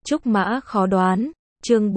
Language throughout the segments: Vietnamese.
Trúc mã khó đoán, chương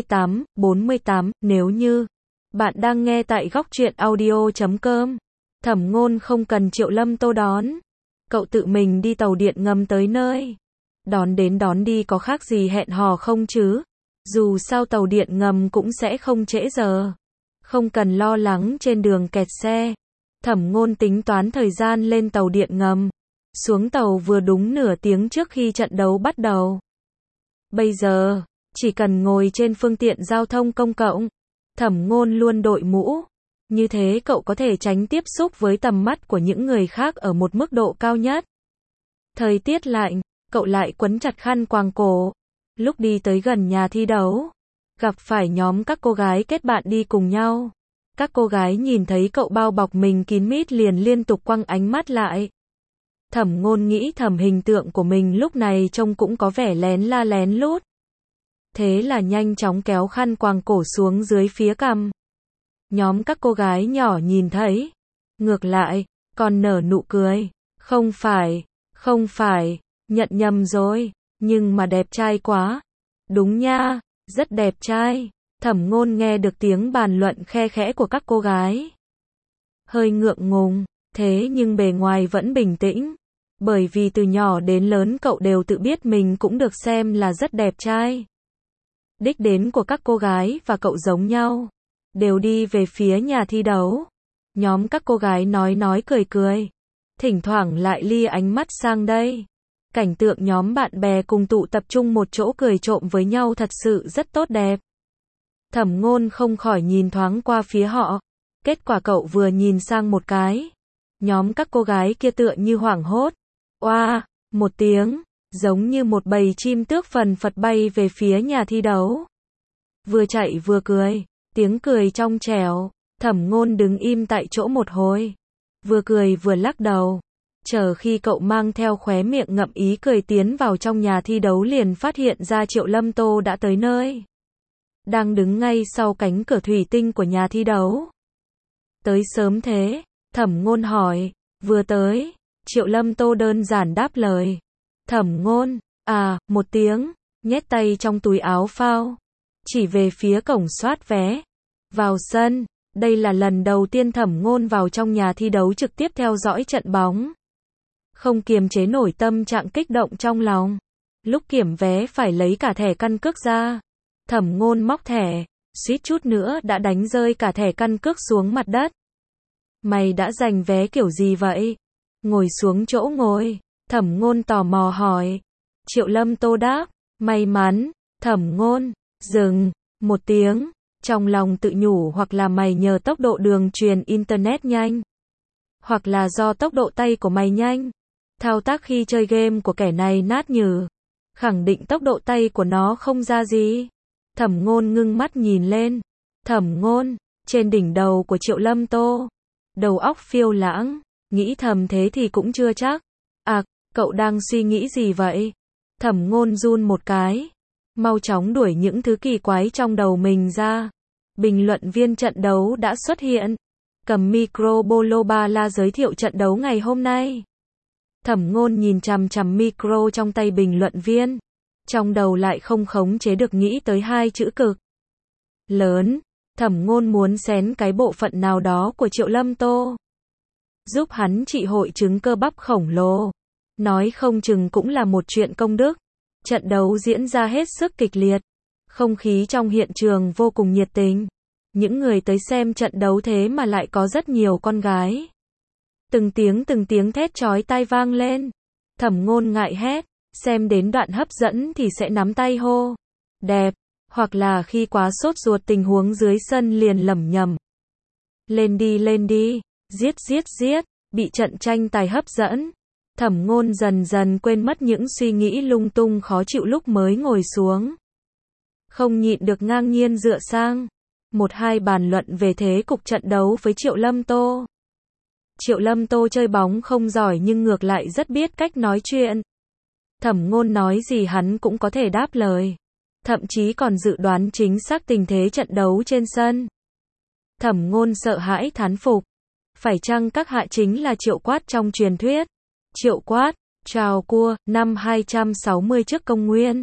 48, nếu như bạn đang nghe tại góc truyện audio.com, Thẩm Ngôn không cần Triệu Lâm Tô đón, cậu tự mình đi tàu điện ngầm tới nơi. Đón đến đón đi có khác gì hẹn hò không chứ? Dù sao tàu điện ngầm cũng sẽ không trễ giờ, không cần lo lắng trên đường kẹt xe. Thẩm Ngôn tính toán thời gian lên tàu điện ngầm, xuống tàu vừa đúng nửa tiếng trước khi trận đấu bắt đầu. Bây giờ, chỉ cần ngồi trên phương tiện giao thông công cộng, Thẩm Ngôn luôn đội mũ. Như thế cậu có thể tránh tiếp xúc với tầm mắt của những người khác ở một mức độ cao nhất. Thời tiết lạnh, cậu lại quấn chặt khăn quàng cổ. Lúc đi tới gần nhà thi đấu, gặp phải nhóm các cô gái kết bạn đi cùng nhau. Các cô gái nhìn thấy cậu bao bọc mình kín mít liền liên tục quăng ánh mắt lại. Thẩm Ngôn nghĩ thầm hình tượng của mình lúc này trông cũng có vẻ lén la lén lút. Thế là nhanh chóng kéo khăn quàng cổ xuống dưới phía cằm. Nhóm các cô gái nhỏ nhìn thấy, ngược lại, còn nở nụ cười. Không phải, nhận nhầm rồi, nhưng mà đẹp trai quá. Đúng nha, rất đẹp trai. Thẩm Ngôn nghe được tiếng bàn luận khe khẽ của các cô gái. Hơi ngượng ngùng, thế nhưng bề ngoài vẫn bình tĩnh. Bởi vì từ nhỏ đến lớn cậu đều tự biết mình cũng được xem là rất đẹp trai. Đích đến của các cô gái và cậu giống nhau, đều đi về phía nhà thi đấu. Nhóm các cô gái nói cười, thỉnh thoảng lại lia ánh mắt sang đây. Cảnh tượng nhóm bạn bè cùng tụ tập trung một chỗ cười trộm với nhau thật sự rất tốt đẹp. Thẩm Ngôn không khỏi nhìn thoáng qua phía họ. Kết quả cậu vừa nhìn sang một cái, nhóm các cô gái kia tựa như hoảng hốt. Oa, một tiếng, giống như một bầy chim tước phần phật bay về phía nhà thi đấu. Vừa chạy vừa cười, tiếng cười trong trẻo. Thẩm Ngôn đứng im tại chỗ một hồi, vừa cười vừa lắc đầu. Chờ khi cậu mang theo khóe miệng ngậm ý cười tiến vào trong nhà thi đấu liền phát hiện ra Triệu Lâm Tô đã tới nơi. Đang đứng ngay sau cánh cửa thủy tinh của nhà thi đấu. Tới sớm thế? Thẩm Ngôn hỏi. Vừa tới. Triệu Lâm Tô đơn giản đáp lời. Thẩm Ngôn, một tiếng, nhét tay trong túi áo phao, chỉ về phía cổng soát vé. Vào sân, đây là lần đầu tiên Thẩm Ngôn vào trong nhà thi đấu trực tiếp theo dõi trận bóng. Không kiềm chế nổi tâm trạng kích động trong lòng. Lúc kiểm vé phải lấy cả thẻ căn cước ra. Thẩm Ngôn móc thẻ, suýt chút nữa đã đánh rơi cả thẻ căn cước xuống mặt đất. Mày đã giành vé kiểu gì vậy? Ngồi xuống chỗ ngồi, Thẩm Ngôn tò mò hỏi. Triệu Lâm Tô đáp, may mắn. Thẩm Ngôn, dừng, một tiếng, trong lòng tự nhủ hoặc là mày nhờ tốc độ đường truyền internet nhanh, hoặc là do tốc độ tay của mày nhanh. Thao tác khi chơi game của kẻ này nát nhừ, khẳng định tốc độ tay của nó không ra gì. Thẩm Ngôn ngưng mắt nhìn lên. Thẩm Ngôn, trên đỉnh đầu của Triệu Lâm Tô, đầu óc phiêu lãng, nghĩ thầm thế thì cũng chưa chắc. Cậu đang suy nghĩ gì vậy? Thẩm Ngôn run một cái, mau chóng đuổi những thứ kỳ quái trong đầu mình ra. Bình luận viên trận đấu đã xuất hiện, cầm micro bolo ba la giới thiệu trận đấu ngày hôm nay. Thẩm Ngôn nhìn chằm chằm micro trong tay bình luận viên, trong đầu lại không khống chế được nghĩ tới hai chữ cực lớn. Thẩm Ngôn muốn xén cái bộ phận nào đó của Triệu Lâm Tô, giúp hắn trị hội chứng cơ bắp khổng lồ. Nói không chừng cũng là một chuyện công đức. Trận đấu diễn ra hết sức kịch liệt, không khí trong hiện trường vô cùng nhiệt tình. Những người tới xem trận đấu thế mà lại có rất nhiều con gái. Từng tiếng thét chói tai vang lên. Thẩm Ngôn ngại hét, xem đến đoạn hấp dẫn thì sẽ nắm tay hô đẹp, hoặc là khi quá sốt ruột tình huống dưới sân liền lẩm nhẩm. Lên đi, giết, bị trận tranh tài hấp dẫn. Thẩm Ngôn dần dần quên mất những suy nghĩ lung tung khó chịu lúc mới ngồi xuống. Không nhịn được ngang nhiên dựa sang. Một hai bàn luận về thế cục trận đấu với Triệu Lâm Tô. Triệu Lâm Tô chơi bóng không giỏi nhưng ngược lại rất biết cách nói chuyện. Thẩm Ngôn nói gì hắn cũng có thể đáp lời. Thậm chí còn dự đoán chính xác tình thế trận đấu trên sân. Thẩm Ngôn sợ hãi thán phục. Phải chăng các hạ chính là Triệu Quát trong truyền thuyết? Triệu Quát, Trào Cua, năm 260 trước công nguyên,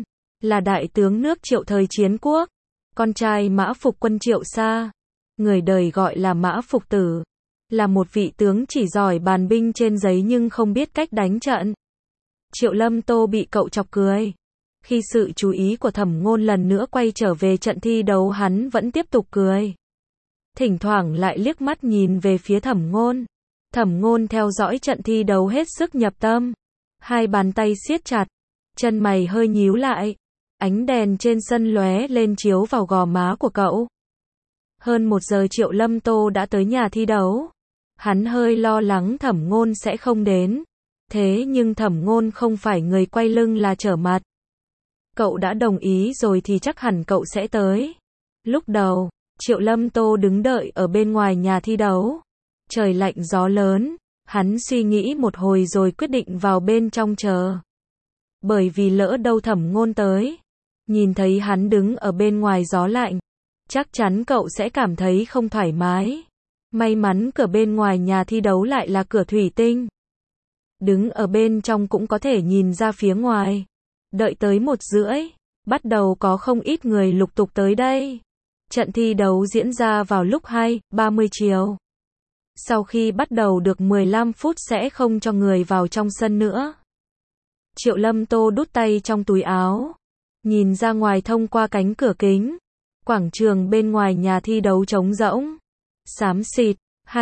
là đại tướng nước Triệu thời Chiến Quốc, con trai Mã Phục Quân Triệu Sa, người đời gọi là Mã Phục Tử, là một vị tướng chỉ giỏi bàn binh trên giấy nhưng không biết cách đánh trận. Triệu Lâm Tô bị cậu chọc cười. Khi sự chú ý của Thẩm Ngôn lần nữa quay trở về trận thi đấu, hắn vẫn tiếp tục cười. Thỉnh thoảng lại liếc mắt nhìn về phía Thẩm Ngôn. Thẩm Ngôn theo dõi trận thi đấu hết sức nhập tâm. Hai bàn tay siết chặt, chân mày hơi nhíu lại. Ánh đèn trên sân lóe lên chiếu vào gò má của cậu. Hơn 1 giờ Triệu Lâm Tô đã tới nhà thi đấu. Hắn hơi lo lắng Thẩm Ngôn sẽ không đến. Thế nhưng Thẩm Ngôn không phải người quay lưng là trở mặt. Cậu đã đồng ý rồi thì chắc hẳn cậu sẽ tới. Lúc đầu, Triệu Lâm Tô đứng đợi ở bên ngoài nhà thi đấu. Trời lạnh gió lớn, hắn suy nghĩ một hồi rồi quyết định vào bên trong chờ. Bởi vì lỡ đâu Thẩm Ngôn tới, nhìn thấy hắn đứng ở bên ngoài gió lạnh, chắc chắn cậu sẽ cảm thấy không thoải mái. May mắn cửa bên ngoài nhà thi đấu lại là cửa thủy tinh. Đứng ở bên trong cũng có thể nhìn ra phía ngoài. Đợi tới 1:30, bắt đầu có không ít người lục tục tới đây. Trận thi đấu diễn ra vào lúc 2:30 chiều. Sau khi bắt đầu được 15 phút sẽ không cho người vào trong sân nữa. Triệu Lâm Tô đút tay trong túi áo, nhìn ra ngoài thông qua cánh cửa kính. Quảng trường bên ngoài nhà thi đấu trống rỗng, xám xịt.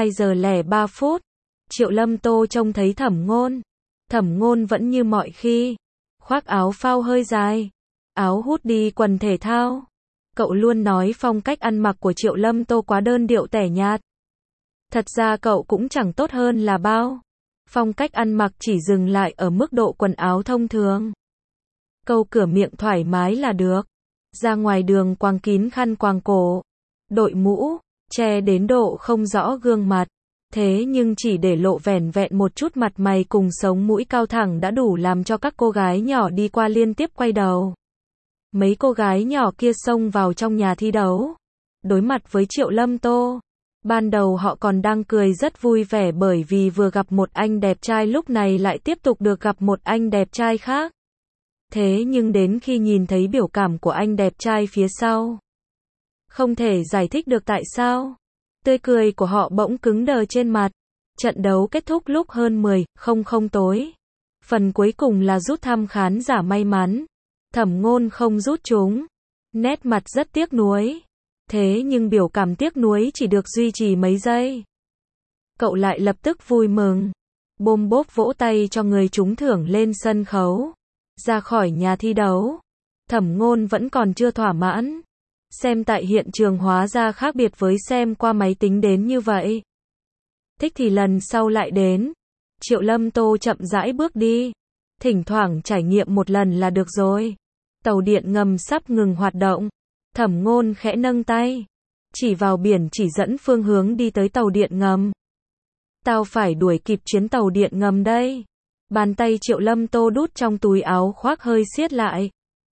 2:03. Triệu Lâm Tô trông thấy Thẩm Ngôn. Thẩm Ngôn vẫn như mọi khi, khoác áo phao hơi dài, áo hút đi quần thể thao. Cậu luôn nói phong cách ăn mặc của Triệu Lâm Tô quá đơn điệu tẻ nhạt. Thật ra cậu cũng chẳng tốt hơn là bao. Phong cách ăn mặc chỉ dừng lại ở mức độ quần áo thông thường. Câu cửa miệng thoải mái là được. Ra ngoài đường quàng kín khăn quàng cổ, đội mũ, che đến độ không rõ gương mặt. Thế nhưng chỉ để lộ vẻn vẹn một chút mặt mày cùng sống mũi cao thẳng đã đủ làm cho các cô gái nhỏ đi qua liên tiếp quay đầu. Mấy cô gái nhỏ kia xông vào trong nhà thi đấu, đối mặt với Triệu Lâm Tô. Ban đầu họ còn đang cười rất vui vẻ bởi vì vừa gặp một anh đẹp trai, lúc này lại tiếp tục được gặp một anh đẹp trai khác. Thế nhưng đến khi nhìn thấy biểu cảm của anh đẹp trai phía sau, không thể giải thích được tại sao, tươi cười của họ bỗng cứng đờ trên mặt. Trận đấu kết thúc lúc hơn 10:00 tối. Phần cuối cùng là rút thăm khán giả may mắn. Thẩm Ngôn không rút chúng. Nét mặt rất tiếc nuối. Thế nhưng biểu cảm tiếc nuối chỉ được duy trì mấy giây. Cậu lại lập tức vui mừng. Bôm bốp vỗ tay cho người trúng thưởng lên sân khấu. Ra khỏi nhà thi đấu, Thẩm Ngôn vẫn còn chưa thỏa mãn. Xem tại hiện trường hóa ra khác biệt với xem qua máy tính đến như vậy. Thích thì lần sau lại đến. Triệu Lâm Tô chậm rãi bước đi. Thỉnh thoảng trải nghiệm một lần là được rồi. Tàu điện ngầm sắp ngừng hoạt động. Thẩm Ngôn khẽ nâng tay, chỉ vào biển chỉ dẫn phương hướng đi tới tàu điện ngầm. Tao phải đuổi kịp chuyến tàu điện ngầm đây. Bàn tay Triệu Lâm Tô đút trong túi áo khoác hơi siết lại.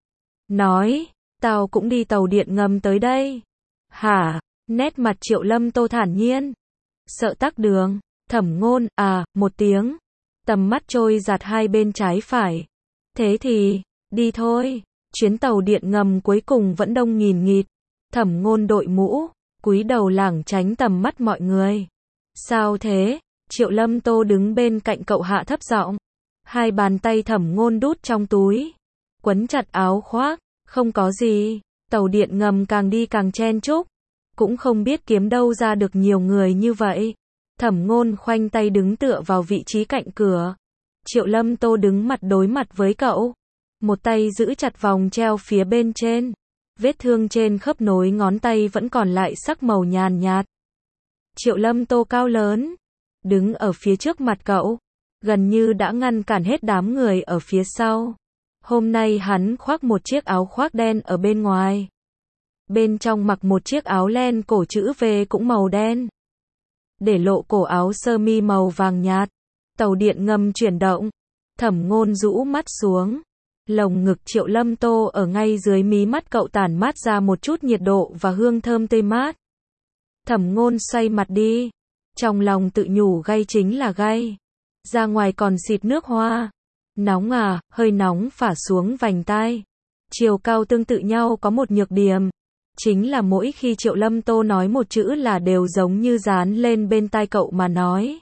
Nói, tao cũng đi tàu điện ngầm tới đây. Hả? Nét mặt Triệu Lâm Tô thản nhiên. Sợ tắc đường. Thẩm Ngôn, một tiếng. Tầm mắt trôi dạt hai bên trái phải. Thế thì, đi thôi. Chuyến tàu điện ngầm cuối cùng vẫn đông nghìn nghịt. Thẩm Ngôn đội mũ, cúi đầu lảng tránh tầm mắt mọi người. Sao thế? Triệu Lâm Tô đứng bên cạnh cậu hạ thấp giọng. Hai bàn tay Thẩm Ngôn đút trong túi, quấn chặt áo khoác. Không có gì. Tàu điện ngầm càng đi càng chen chúc. Cũng không biết kiếm đâu ra được nhiều người như vậy. Thẩm Ngôn khoanh tay đứng tựa vào vị trí cạnh cửa. Triệu Lâm Tô đứng mặt đối mặt với cậu. Một tay giữ chặt vòng treo phía bên trên. Vết thương trên khớp nối ngón tay vẫn còn lại sắc màu nhàn nhạt. Triệu Lâm Tô cao lớn, đứng ở phía trước mặt cậu, gần như đã ngăn cản hết đám người ở phía sau. Hôm nay hắn khoác một chiếc áo khoác đen ở bên ngoài. Bên trong mặc một chiếc áo len cổ chữ V cũng màu đen. Để lộ cổ áo sơ mi màu vàng nhạt. Tàu điện ngầm chuyển động. Thẩm Ngôn rũ mắt xuống. Lồng ngực Triệu Lâm Tô ở ngay dưới mí mắt cậu tản mát ra một chút nhiệt độ và hương thơm tươi mát. Thẩm Ngôn xoay mặt đi. Trong lòng tự nhủ gay chính là gay. Ra ngoài còn xịt nước hoa. Nóng hơi nóng phả xuống vành tai. Chiều cao tương tự nhau có một nhược điểm, chính là mỗi khi Triệu Lâm Tô nói một chữ là đều giống như dán lên bên tai cậu mà nói.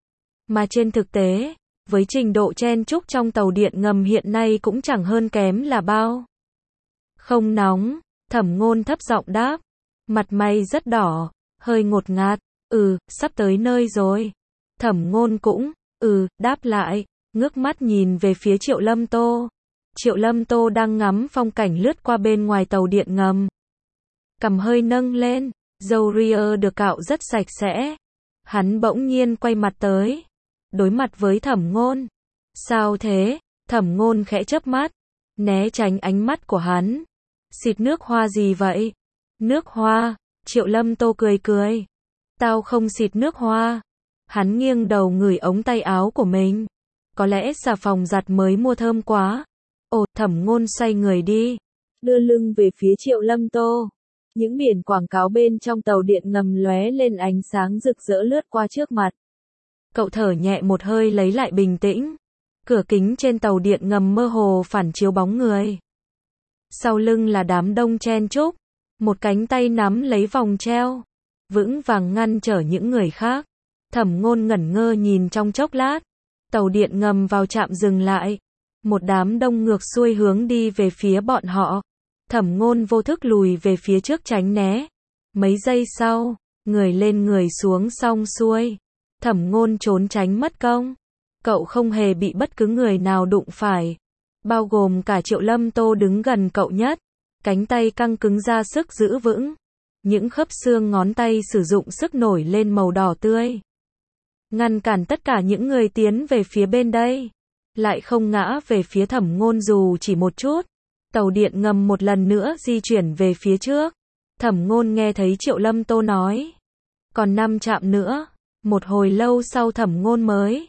Mà trên thực tế, với trình độ chen chúc trong tàu điện ngầm hiện nay cũng chẳng hơn kém là bao. Không nóng, Thẩm Ngôn thấp giọng đáp, mặt mày rất đỏ, hơi ngột ngạt, sắp tới nơi rồi. Thẩm Ngôn cũng, đáp lại, ngước mắt nhìn về phía Triệu Lâm Tô. Triệu Lâm Tô đang ngắm phong cảnh lướt qua bên ngoài tàu điện ngầm. Cằm hơi nâng lên, râu ria được cạo rất sạch sẽ. Hắn bỗng nhiên quay mặt tới, đối mặt với Thẩm Ngôn. Sao thế? Thẩm Ngôn khẽ chớp mắt, né tránh ánh mắt của hắn. Xịt nước hoa gì vậy? Nước hoa? Triệu Lâm Tô cười cười. Tao không xịt nước hoa. Hắn nghiêng đầu ngửi ống tay áo của mình. Có lẽ xà phòng giặt mới mua thơm quá. Ồ, Thẩm Ngôn xoay người đi, đưa lưng về phía Triệu Lâm Tô. Những biển quảng cáo bên trong tàu điện ngầm lóe lên ánh sáng rực rỡ lướt qua trước mặt. Cậu thở nhẹ một hơi lấy lại bình tĩnh. Cửa kính trên tàu điện ngầm mơ hồ phản chiếu bóng người. Sau lưng là đám đông chen chúc, một cánh tay nắm lấy vòng treo, vững vàng ngăn trở những người khác. Thẩm Ngôn ngẩn ngơ nhìn trong chốc lát, tàu điện ngầm vào trạm dừng lại. Một đám đông ngược xuôi hướng đi về phía bọn họ. Thẩm Ngôn vô thức lùi về phía trước tránh né. Mấy giây sau, người lên người xuống xong xuôi. Thẩm Ngôn trốn tránh mất công. Cậu không hề bị bất cứ người nào đụng phải, bao gồm cả Triệu Lâm Tô đứng gần cậu nhất. Cánh tay căng cứng ra sức giữ vững. Những khớp xương ngón tay sử dụng sức nổi lên màu đỏ tươi. Ngăn cản tất cả những người tiến về phía bên đây. Lại không ngã về phía Thẩm Ngôn dù chỉ một chút. Tàu điện ngầm một lần nữa di chuyển về phía trước. Thẩm Ngôn nghe thấy Triệu Lâm Tô nói, còn 5 trạm nữa. Một hồi lâu sau Thẩm Ngôn mới,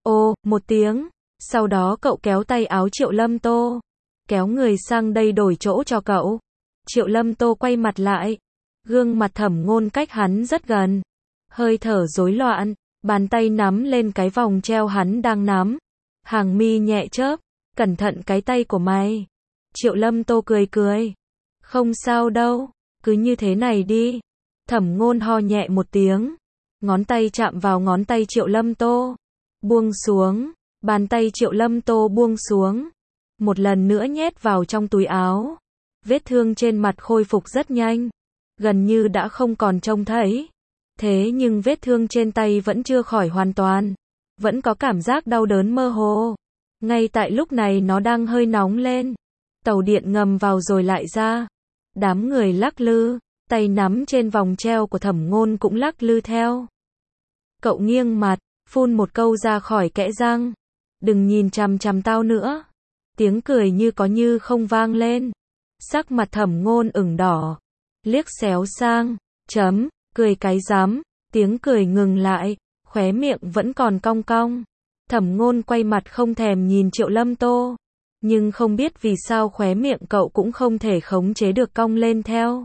một tiếng. Sau đó cậu kéo tay áo Triệu Lâm Tô, kéo người sang đây đổi chỗ cho cậu. Triệu Lâm Tô quay mặt lại. Gương mặt Thẩm Ngôn cách hắn rất gần. Hơi thở rối loạn, bàn tay nắm lên cái vòng treo hắn đang nắm. Hàng mi nhẹ chớp, cẩn thận cái tay của mày. Triệu Lâm Tô cười cười. Không sao đâu, cứ như thế này đi. Thẩm Ngôn ho nhẹ một tiếng. Ngón tay chạm vào ngón tay Triệu Lâm Tô. Buông xuống, bàn tay Triệu Lâm Tô buông xuống. Một lần nữa nhét vào trong túi áo. Vết thương trên mặt khôi phục rất nhanh. Gần như đã không còn trông thấy. Thế nhưng vết thương trên tay vẫn chưa khỏi hoàn toàn. Vẫn có cảm giác đau đớn mơ hồ. Ngay tại lúc này nó đang hơi nóng lên. Tàu điện ngầm vào rồi lại ra. Đám người lắc lư, tay nắm trên vòng treo của Thẩm Ngôn cũng lắc lư theo. Cậu nghiêng mặt, phun một câu ra khỏi kẽ răng. Đừng nhìn chằm chằm tao nữa. Tiếng cười như có như không vang lên. Sắc mặt Thẩm Ngôn ửng đỏ. Liếc xéo sang, cười cái rắm. Tiếng cười ngừng lại, khóe miệng vẫn còn cong cong. Thẩm Ngôn quay mặt không thèm nhìn Triệu Lâm Tô. Nhưng không biết vì sao khóe miệng cậu cũng không thể khống chế được cong lên theo.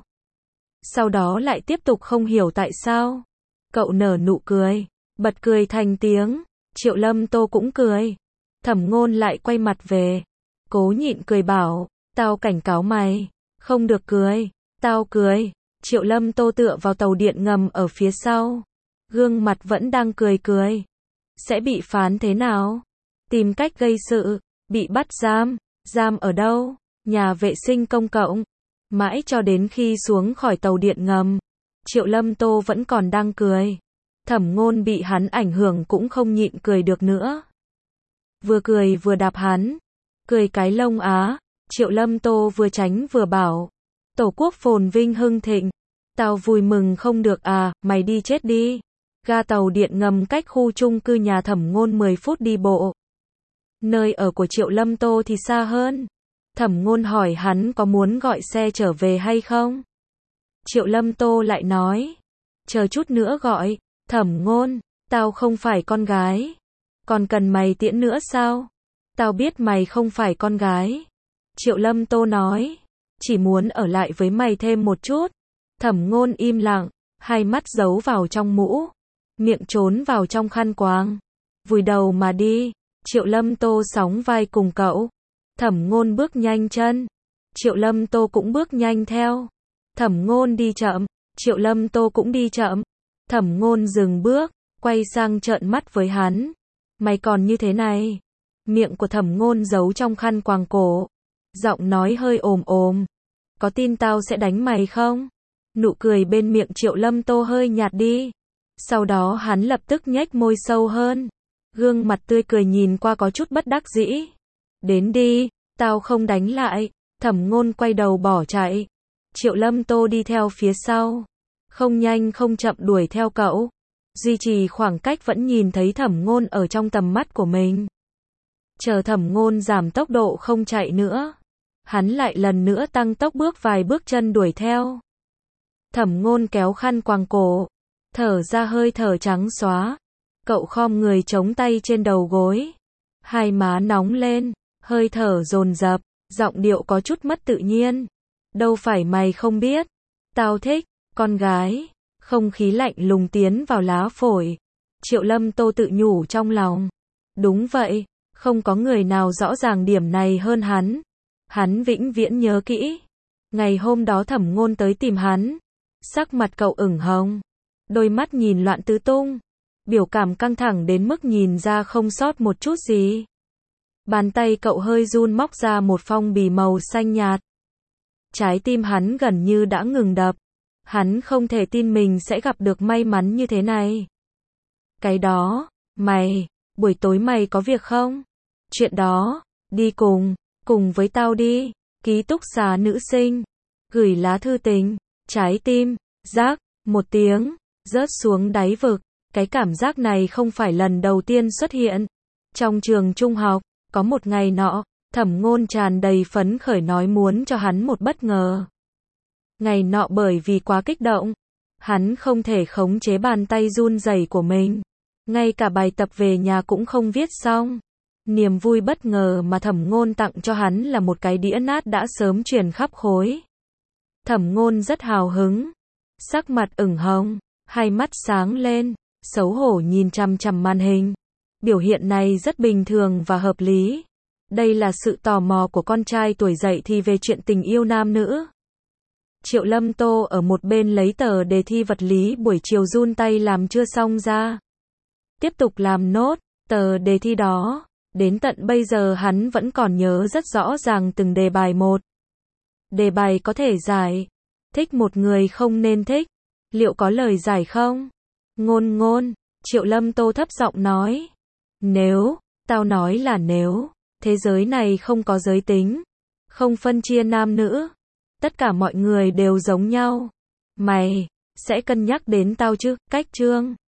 Sau đó lại tiếp tục không hiểu tại sao. Cậu nở nụ cười, bật cười thành tiếng. Triệu Lâm Tô cũng cười. Thẩm Ngôn lại quay mặt về. Cố nhịn cười bảo, tao cảnh cáo mày, không được cười. Tao cười. Triệu Lâm Tô tựa vào tàu điện ngầm ở phía sau. Gương mặt vẫn đang cười cười. Sẽ bị phán thế nào? Tìm cách gây sự. Bị bắt giam. Giam ở đâu? Nhà vệ sinh công cộng. Mãi cho đến khi xuống khỏi tàu điện ngầm, Triệu Lâm Tô vẫn còn đang cười. Thẩm Ngôn bị hắn ảnh hưởng cũng không nhịn cười được nữa. Vừa cười vừa đạp hắn. Cười cái lông á. Triệu Lâm Tô vừa tránh vừa bảo. Tổ quốc phồn vinh hưng thịnh. Tao vui mừng không được à, mày đi chết đi. Ga tàu điện ngầm cách khu chung cư nhà Thẩm Ngôn 10 phút đi bộ. Nơi ở của Triệu Lâm Tô thì xa hơn. Thẩm Ngôn hỏi hắn có muốn gọi xe trở về hay không. Triệu Lâm Tô lại nói, chờ chút nữa gọi. Thẩm Ngôn, tao không phải con gái. Còn cần mày tiễn nữa sao? Tao biết mày không phải con gái. Triệu Lâm Tô nói, chỉ muốn ở lại với mày thêm một chút. Thẩm Ngôn im lặng, hai mắt giấu vào trong mũ, miệng trốn vào trong khăn quàng, vùi đầu mà đi. Triệu Lâm Tô sóng vai cùng cậu. Thẩm Ngôn bước nhanh chân, Triệu Lâm Tô cũng bước nhanh theo. Thẩm Ngôn đi chậm, Triệu Lâm Tô cũng đi chậm. Thẩm Ngôn dừng bước, quay sang trợn mắt với hắn. Mày còn như thế này? Miệng của Thẩm Ngôn giấu trong khăn quàng cổ. Giọng nói hơi ồm ồm. Có tin tao sẽ đánh mày không? Nụ cười bên miệng Triệu Lâm Tô hơi nhạt đi. Sau đó hắn lập tức nhếch môi sâu hơn. Gương mặt tươi cười nhìn qua có chút bất đắc dĩ. Đến đi, tao không đánh lại. Thẩm Ngôn quay đầu bỏ chạy. Triệu Lâm Tô đi theo phía sau. Không nhanh không chậm đuổi theo cậu. Duy trì khoảng cách vẫn nhìn thấy Thẩm Ngôn ở trong tầm mắt của mình. Chờ Thẩm Ngôn giảm tốc độ không chạy nữa. Hắn lại lần nữa tăng tốc bước vài bước chân đuổi theo. Thẩm Ngôn kéo khăn quàng cổ. Thở ra hơi thở trắng xóa. Cậu khom người chống tay trên đầu gối. Hai má nóng lên. Hơi thở dồn dập. Giọng điệu có chút mất tự nhiên. Đâu phải mày không biết. Tao thích, con gái. Không khí lạnh lùng tiến vào lá phổi. Triệu Lâm Tô tự nhủ trong lòng. Đúng vậy, không có người nào rõ ràng điểm này hơn hắn. Hắn vĩnh viễn nhớ kỹ. Ngày hôm đó Thẩm Ngôn tới tìm hắn. Sắc mặt cậu ửng hồng. Đôi mắt nhìn loạn tứ tung. Biểu cảm căng thẳng đến mức nhìn ra không sót một chút gì. Bàn tay cậu hơi run móc ra một phong bì màu xanh nhạt. Trái tim hắn gần như đã ngừng đập. Hắn không thể tin mình sẽ gặp được may mắn như thế này. Cái đó, buổi tối mày có việc không? Chuyện đó, đi cùng với tao đi. Ký túc xá nữ sinh. Gửi lá thư tình, trái tim, rác, một tiếng, rớt xuống đáy vực. Cái cảm giác này không phải lần đầu tiên xuất hiện. Trong trường trung học, có một ngày nọ, Thẩm Ngôn tràn đầy phấn khởi nói muốn cho hắn một bất ngờ. Ngày nọ bởi vì quá kích động, hắn không thể khống chế bàn tay run rẩy của mình. Ngay cả bài tập về nhà cũng không viết xong. Niềm vui bất ngờ mà Thẩm Ngôn tặng cho hắn là một cái đĩa nát đã sớm truyền khắp khối. Thẩm Ngôn rất hào hứng. Sắc mặt ửng hồng, hai mắt sáng lên, xấu hổ nhìn chằm chằm màn hình. Biểu hiện này rất bình thường và hợp lý. Đây là sự tò mò của con trai tuổi dậy thì về chuyện tình yêu nam nữ. Triệu Lâm Tô ở một bên lấy tờ đề thi vật lý buổi chiều run tay làm chưa xong ra. Tiếp tục làm nốt tờ đề thi đó. Đến tận bây giờ hắn vẫn còn nhớ rất rõ ràng từng đề bài một. Đề bài có thể giải. Thích một người không nên thích. Liệu có lời giải không? Ngôn, Triệu Lâm Tô thấp giọng nói. Nếu, tao nói là nếu, thế giới này không có giới tính, không phân chia nam nữ, tất cả mọi người đều giống nhau. Mày sẽ cân nhắc đến tao chứ? Cách chương